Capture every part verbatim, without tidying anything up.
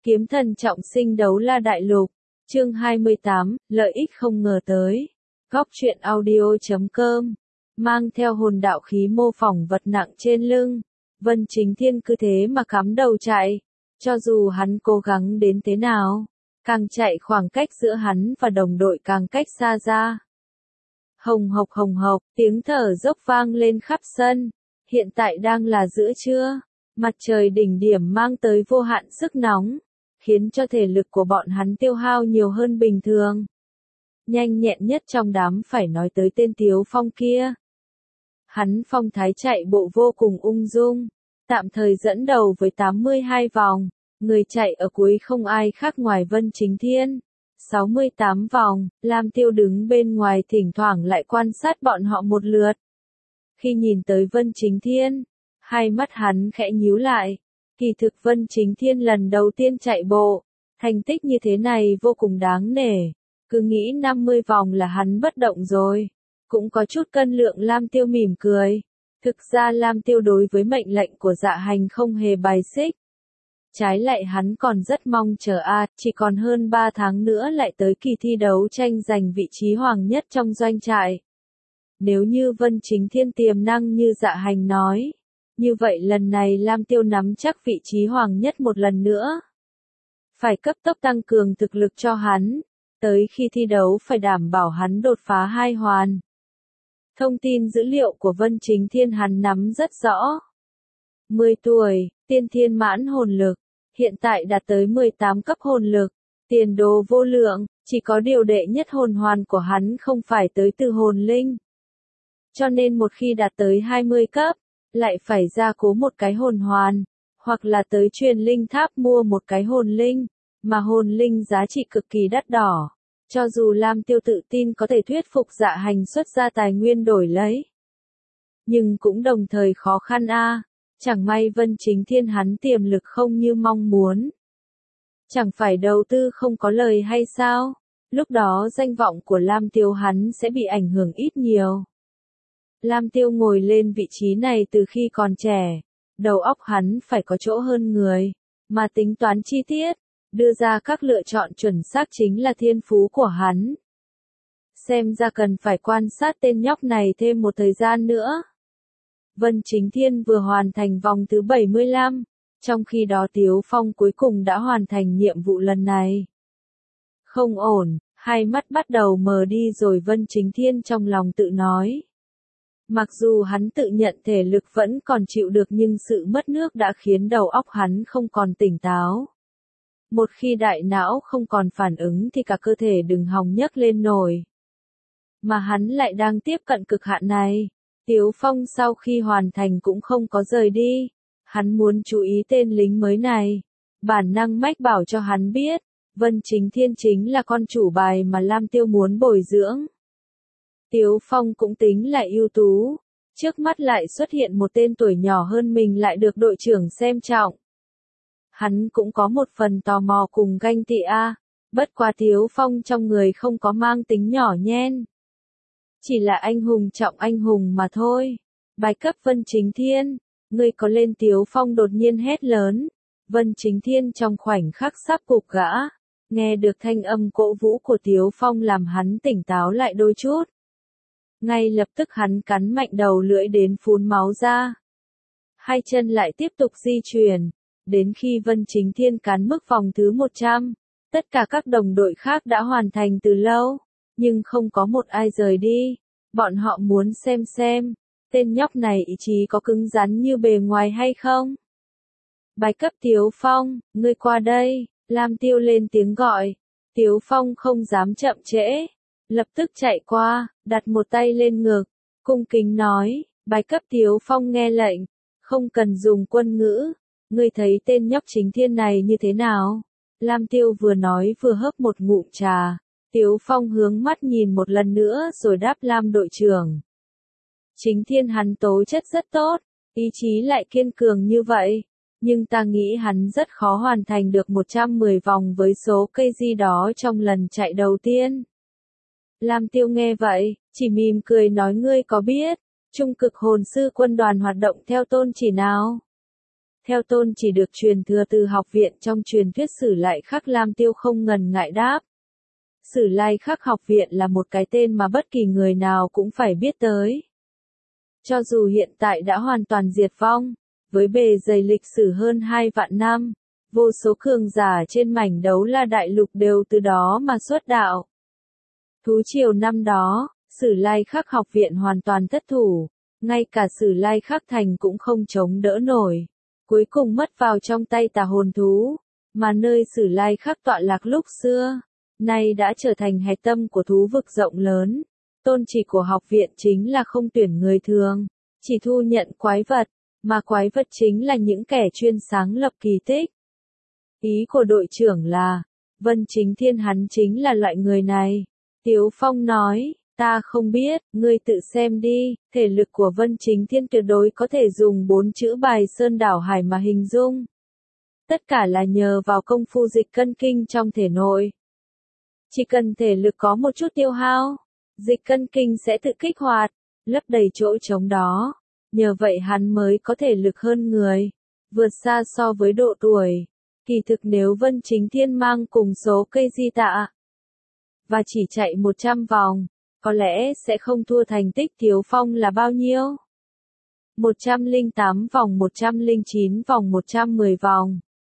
Kiếm thần trọng sinh đấu la đại lục, chương hai mươi tám, lợi ích không ngờ tới. Góc truyện audio chấm com, mang theo hồn đạo khí mô phỏng vật nặng trên lưng, Vân Chính Thiên cứ thế mà cắm đầu chạy, cho dù hắn cố gắng đến thế nào, càng chạy khoảng cách giữa hắn và đồng đội càng cách xa ra. Hồng hộc hồng hộc, tiếng thở dốc vang lên khắp sân, hiện tại đang là giữa trưa, mặt trời đỉnh điểm mang tới vô hạn sức nóng, khiến cho thể lực của bọn hắn tiêu hao nhiều hơn bình thường. Nhanh nhẹn nhất trong đám phải nói tới tên Tiếu Phong kia. Hắn phong thái chạy bộ vô cùng ung dung, tạm thời dẫn đầu với tám mươi hai vòng, người chạy ở cuối không ai khác ngoài Vân Chính Thiên. sáu mươi tám vòng, Lam Tiêu đứng bên ngoài thỉnh thoảng lại quan sát bọn họ một lượt. Khi nhìn tới Vân Chính Thiên, hai mắt hắn khẽ nhíu lại. Kỳ thực Vân Chính Thiên lần đầu tiên chạy bộ, thành tích như thế này vô cùng đáng nể. Cứ nghĩ năm mươi vòng là hắn bất động rồi. Cũng có chút cân lượng. Lam Tiêu mỉm cười. Thực ra Lam Tiêu đối với mệnh lệnh của Dạ Hành không hề bài xích. Trái lại hắn còn rất mong chờ a, chỉ còn hơn ba tháng nữa lại tới kỳ thi đấu tranh giành vị trí hoàng nhất trong doanh trại. Nếu như Vân Chính Thiên tiềm năng như Dạ Hành nói, như vậy lần này Lam Tiêu nắm chắc vị trí hoàng nhất một lần nữa. Phải cấp tốc tăng cường thực lực cho hắn, tới khi thi đấu phải đảm bảo hắn đột phá hai hoàn. Thông tin dữ liệu của Vân Chính Thiên hắn nắm rất rõ. mười tuổi, tiên thiên mãn hồn lực, hiện tại đạt tới mười tám cấp hồn lực, tiền đồ vô lượng, chỉ có điều đệ nhất hồn hoàn của hắn không phải tới từ hồn linh. Cho nên một khi đạt tới hai mươi cấp, lại phải gia cố một cái hồn hoàn, hoặc là tới truyền linh tháp mua một cái hồn linh, mà hồn linh giá trị cực kỳ đắt đỏ. Cho dù Lam Tiêu tự tin có thể thuyết phục Dạ Hành xuất ra tài nguyên đổi lấy, nhưng cũng đồng thời khó khăn a. Chẳng may Vân Chính Thiên hắn tiềm lực không như mong muốn. Chẳng phải đầu tư không có lời hay sao? Lúc đó danh vọng của Lam Tiêu hắn sẽ bị ảnh hưởng ít nhiều. Lam Tiêu ngồi lên vị trí này từ khi còn trẻ, đầu óc hắn phải có chỗ hơn người, mà tính toán chi tiết, đưa ra các lựa chọn chuẩn xác chính là thiên phú của hắn. Xem ra cần phải quan sát tên nhóc này thêm một thời gian nữa. Vân Chính Thiên vừa hoàn thành vòng thứ bảy mươi lăm, trong khi đó Tiếu Phong cuối cùng đã hoàn thành nhiệm vụ lần này. Không ổn, hai mắt bắt đầu mờ đi rồi Vân Chính Thiên trong lòng tự nói. Mặc dù hắn tự nhận thể lực vẫn còn chịu được nhưng sự mất nước đã khiến đầu óc hắn không còn tỉnh táo. Một khi đại não không còn phản ứng thì cả cơ thể đừng hòng nhấc lên nổi. Mà hắn lại đang tiếp cận cực hạn này. Tiếu Phong sau khi hoàn thành cũng không có rời đi. Hắn muốn chú ý tên lính mới này. Bản năng mách bảo cho hắn biết, Vân Chính Thiên chính là con chủ bài mà Lam Tiêu muốn bồi dưỡng. Tiếu Phong cũng tính là ưu tú. Trước mắt lại xuất hiện một tên tuổi nhỏ hơn mình lại được đội trưởng xem trọng. Hắn cũng có một phần tò mò cùng ganh tị a. Bất quá Tiếu Phong trong người không có mang tính nhỏ nhen. Chỉ là anh hùng trọng anh hùng mà thôi. Bài cấp Vân Chính Thiên, ngươi có lên? Tiếu Phong đột nhiên hét lớn. Vân Chính Thiên trong khoảnh khắc sắp gục gã. Nghe được thanh âm cổ vũ của Tiếu Phong làm hắn tỉnh táo lại đôi chút. Ngay lập tức hắn cắn mạnh đầu lưỡi đến phun máu ra. Hai chân lại tiếp tục di chuyển. Đến khi Vân Chính Thiên cán mức vòng thứ một trăm, tất cả các đồng đội khác đã hoàn thành từ lâu, nhưng không có một ai rời đi. Bọn họ muốn xem xem, tên nhóc này ý chí có cứng rắn như bề ngoài hay không. Bài cấp Tiếu Phong, ngươi qua đây, Lam Tiêu lên tiếng gọi. Tiếu Phong không dám chậm trễ, lập tức chạy qua, đặt một tay lên ngực, cung kính nói, bài cấp Tiếu Phong nghe lệnh, không cần dùng quân ngữ. Ngươi thấy tên nhóc Chính Thiên này như thế nào? Lam Tiêu vừa nói vừa hớp một ngụm trà. Tiếu Phong hướng mắt nhìn một lần nữa rồi đáp Lam đội trưởng. Chính Thiên hắn tố chất rất tốt, ý chí lại kiên cường như vậy. Nhưng ta nghĩ hắn rất khó hoàn thành được một trăm mười vòng với số cây di đó trong lần chạy đầu tiên. Lam Tiêu nghe vậy, chỉ mỉm cười nói ngươi có biết, trung cực hồn sư quân đoàn hoạt động theo tôn chỉ nào? Theo tôn chỉ được truyền thừa từ học viện trong truyền thuyết Sử Lai Khắc, Lam Tiêu không ngần ngại đáp. Sử Lai Khắc học viện là một cái tên mà bất kỳ người nào cũng phải biết tới. Cho dù hiện tại đã hoàn toàn diệt vong, với bề dày lịch sử hơn hai vạn năm, vô số cường giả trên mảnh Đấu La Đại Lục đều từ đó mà xuất đạo. Thú triều năm đó, Sử Lai Khắc học viện hoàn toàn thất thủ, ngay cả Sử Lai Khắc thành cũng không chống đỡ nổi, cuối cùng mất vào trong tay tà hồn thú, mà nơi Sử Lai Khắc tọa lạc lúc xưa, nay đã trở thành hạch tâm của thú vực rộng lớn. Tôn chỉ của học viện chính là không tuyển người thường, chỉ thu nhận quái vật, mà quái vật chính là những kẻ chuyên sáng lập kỳ tích. Ý của đội trưởng là, Vân Chính Thiên hắn chính là loại người này. Tiếu Phong nói, ta không biết, ngươi tự xem đi, thể lực của Vân Chính Thiên tuyệt đối có thể dùng bốn chữ bài sơn đảo hải mà hình dung. Tất cả là nhờ vào công phu dịch cân kinh trong thể nội. Chỉ cần thể lực có một chút tiêu hao, dịch cân kinh sẽ tự kích hoạt, lấp đầy chỗ trống đó. Nhờ vậy hắn mới có thể lực hơn người, vượt xa so với độ tuổi. Kỳ thực nếu Vân Chính Thiên mang cùng số cây di tạ, và chỉ chạy một trăm vòng, có lẽ sẽ không thua thành tích Tiếu Phong là bao nhiêu? một trăm lẻ tám vòng, một trăm lẻ chín vòng, một trăm mười vòng.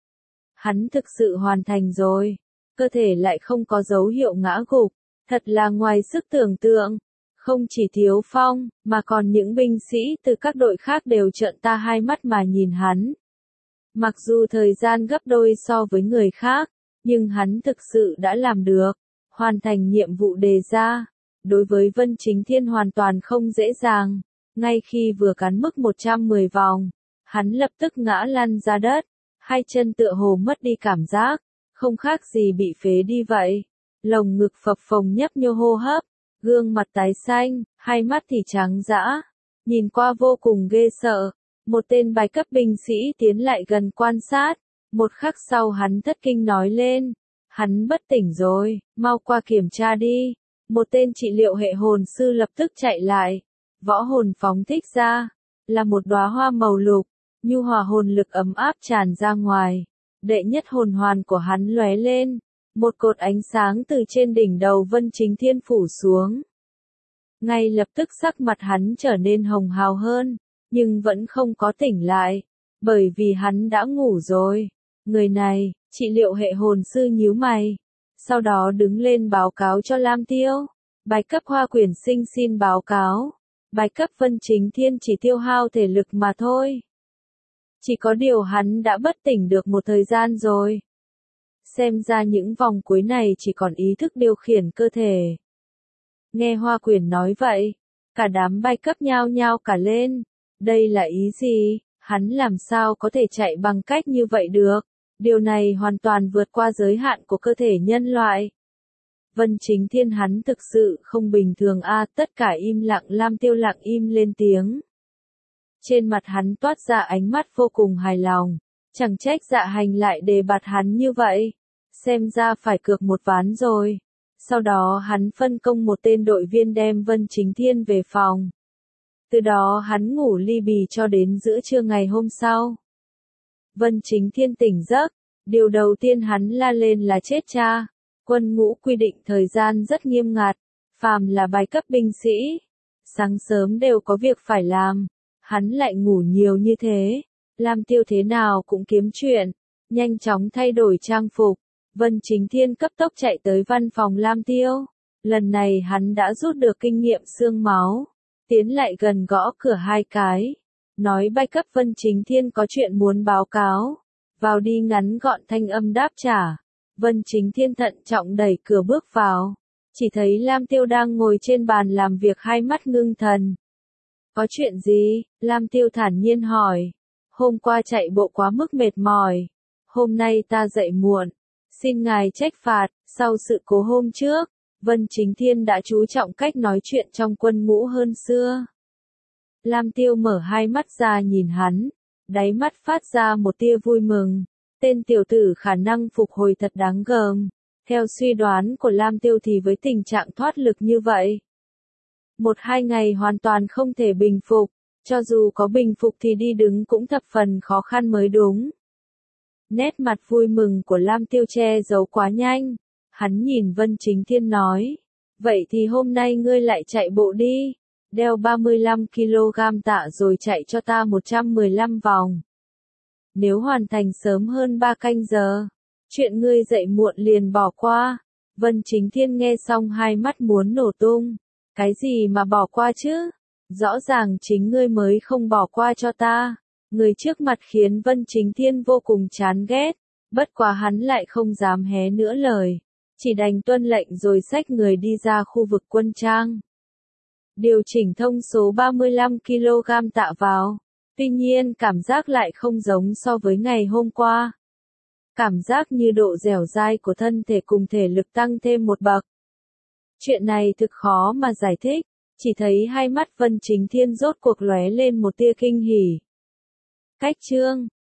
Hắn thực sự hoàn thành rồi, cơ thể lại không có dấu hiệu ngã gục, thật là ngoài sức tưởng tượng. Không chỉ Tiếu Phong, mà còn những binh sĩ từ các đội khác đều trợn ta hai mắt mà nhìn hắn. Mặc dù thời gian gấp đôi so với người khác, nhưng hắn thực sự đã làm được, hoàn thành nhiệm vụ đề ra. Đối với Vân Chính Thiên hoàn toàn không dễ dàng, ngay khi vừa cán mức một trăm mười vòng, hắn lập tức ngã lăn ra đất, hai chân tựa hồ mất đi cảm giác, không khác gì bị phế đi vậy. Lồng ngực phập phồng nhấp nhô hô hấp, gương mặt tái xanh, hai mắt thì trắng dã, nhìn qua vô cùng ghê sợ. Một tên bài cấp binh sĩ tiến lại gần quan sát, một khắc sau hắn thất kinh nói lên, hắn bất tỉnh rồi, mau qua kiểm tra đi. Một tên trị liệu hệ hồn sư lập tức chạy lại, võ hồn phóng thích ra, là một đóa hoa màu lục, nhu hòa hồn lực ấm áp tràn ra ngoài. Đệ nhất hồn hoàn của hắn lóe lên, một cột ánh sáng từ trên đỉnh đầu Vân Chính Thiên phủ xuống. Ngay lập tức sắc mặt hắn trở nên hồng hào hơn, nhưng vẫn không có tỉnh lại, bởi vì hắn đã ngủ rồi. Người này, trị liệu hệ hồn sư nhíu mày, sau đó đứng lên báo cáo cho Lam Tiêu. Bài cấp Hoa Quyển Sinh xin báo cáo, bài cấp Vân Chính Thiên chỉ tiêu hao thể lực mà thôi. Chỉ có điều hắn đã bất tỉnh được một thời gian rồi. Xem ra những vòng cuối này chỉ còn ý thức điều khiển cơ thể. Nghe Hoa Quyển nói vậy, cả đám bài cấp nhao nhao cả lên. Đây là ý gì? Hắn làm sao có thể chạy bằng cách như vậy được? Điều này hoàn toàn vượt qua giới hạn của cơ thể nhân loại. Vân Chính Thiên hắn thực sự không bình thường a, à, tất cả im lặng. Lam Tiêu lặng im lên tiếng. Trên mặt hắn toát ra ánh mắt vô cùng hài lòng, chẳng trách Dạ Hành lại đề bạt hắn như vậy, xem ra phải cược một ván rồi. Sau đó hắn phân công một tên đội viên đem Vân Chính Thiên về phòng. Từ đó hắn ngủ li bì cho đến giữa trưa ngày hôm sau. Vân Chính Thiên tỉnh giấc, điều đầu tiên hắn la lên là chết cha. Quân ngũ quy định thời gian rất nghiêm ngặt, phàm là bài cấp binh sĩ, sáng sớm đều có việc phải làm, hắn lại ngủ nhiều như thế. Lam Tiêu thế nào cũng kiếm chuyện, nhanh chóng thay đổi trang phục. Vân Chính Thiên cấp tốc chạy tới văn phòng Lam Tiêu. Lần này hắn đã rút được kinh nghiệm xương máu, tiến lại gần gõ cửa hai cái, nói bài cấp Vân Chính Thiên có chuyện muốn báo cáo. Vào đi, ngắn gọn thanh âm đáp trả. Vân Chính Thiên thận trọng đẩy cửa bước vào, chỉ thấy Lam Tiêu đang ngồi trên bàn làm việc, hai mắt ngưng thần. Có chuyện gì? Lam Tiêu thản nhiên hỏi. Hôm qua chạy bộ quá mức mệt mỏi, hôm nay ta dậy muộn, xin ngài trách phạt. Sau sự cố hôm trước, Vân Chính Thiên đã chú trọng cách nói chuyện trong quân ngũ hơn xưa. Lam Tiêu mở hai mắt ra nhìn hắn, đáy mắt phát ra một tia vui mừng. Tên tiểu tử khả năng phục hồi thật đáng gờm. Theo suy đoán của Lam Tiêu thì với tình trạng thoát lực như vậy, một hai ngày hoàn toàn không thể bình phục, Cho dù có bình phục thì đi đứng cũng thập phần khó khăn mới đúng. Nét mặt vui mừng của Lam Tiêu che giấu quá nhanh. Hắn nhìn Vân Chính Thiên nói. Vậy thì hôm nay ngươi lại chạy bộ đi. Đeo ba mươi lăm ki lô gam tạ rồi chạy cho ta một trăm mười lăm vòng. Nếu hoàn thành sớm hơn ba canh giờ, chuyện ngươi dậy muộn liền bỏ qua. Vân Chính Thiên nghe xong hai mắt muốn nổ tung. Cái gì mà bỏ qua chứ? Rõ ràng chính ngươi mới không bỏ qua cho ta. Người trước mặt khiến Vân Chính Thiên vô cùng chán ghét. Bất quá hắn lại không dám hé nữa lời. Chỉ đành tuân lệnh rồi xách người đi ra khu vực quân trang. Điều chỉnh thông số ba mươi lăm ki lô gam tạ vào. Tuy nhiên cảm giác lại không giống so với ngày hôm qua. Cảm giác như độ dẻo dai của thân thể cùng thể lực tăng thêm một bậc. Chuyện này thực khó mà giải thích. Chỉ thấy hai mắt Vân Chính Thiên rốt cuộc lóe lên một tia kinh hỉ. Cách chương